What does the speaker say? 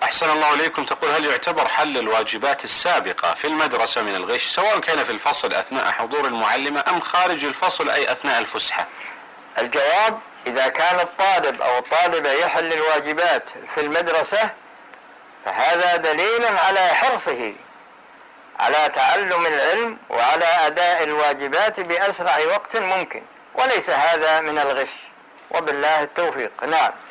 أحسن الله إليكم. تقول: هل يعتبر حل الواجبات السابقة في المدرسة من الغش، سواء كان في الفصل أثناء حضور المعلمة أم خارج الفصل أي أثناء الفسحة؟ الجواب: إذا كان الطالب أو الطالبة يحل الواجبات في المدرسة فهذا دليل على حرصه على تعلم العلم وعلى أداء الواجبات بأسرع وقت ممكن، وليس هذا من الغش، وبالله التوفيق. نعم.